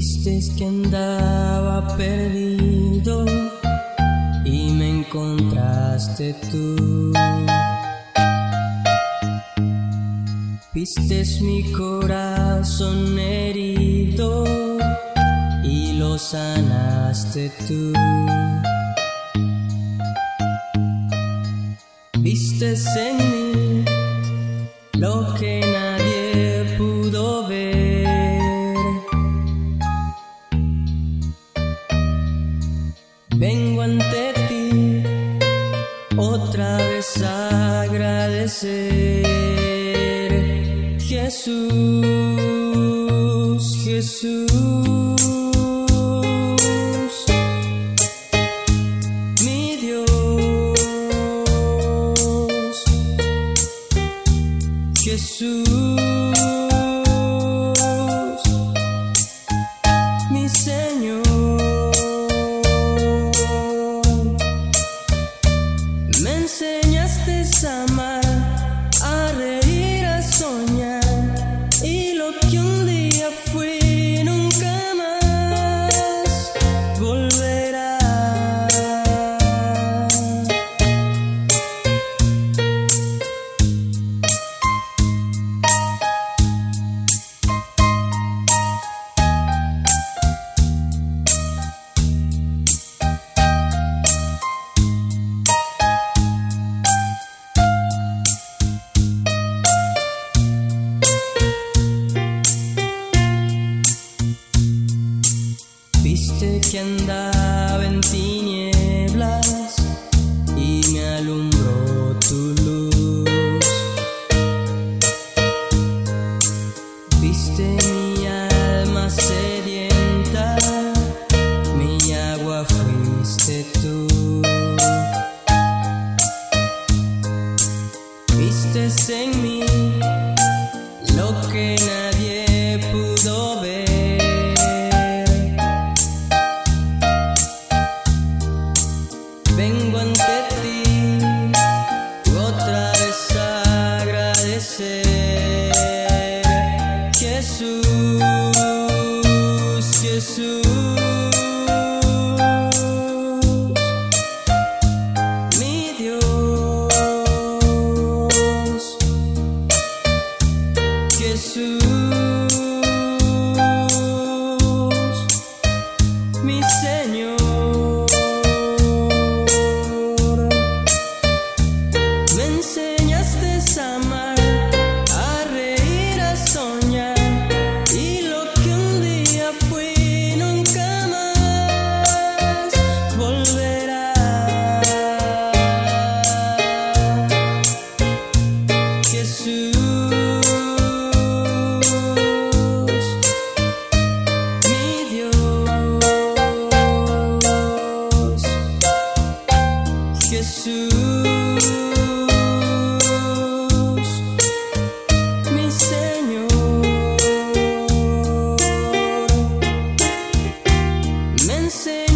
Vistes que andaba perdido y me encontraste tú. Vistes mi corazón herido y lo sanaste tú. Vistes en mí lo que nadie pudo ver. Vengo ante ti otra vez a agradecer. Jesús, Jesús, mi Dios. Jesús, mi Señor. Me enseñaste a amar, a reír, a soñar, y lo que un día fui nunca más volverá. Viste que andaba en tinieblas y me alumbró tu luz. Viste mi alma sedienta, mi agua fuiste tú. Vistes en mí lo que nadie pudo ver. Vengo ante ti otra vez a agradecer. Jesús, Jesús, mi Dios. Jesús, mi Señor. Me enseñaste a amar, a reír, a soñar, y lo que un día fui nunca más volverá. Jesús, mi Dios. Jesús, mi Señor. Me enseñaste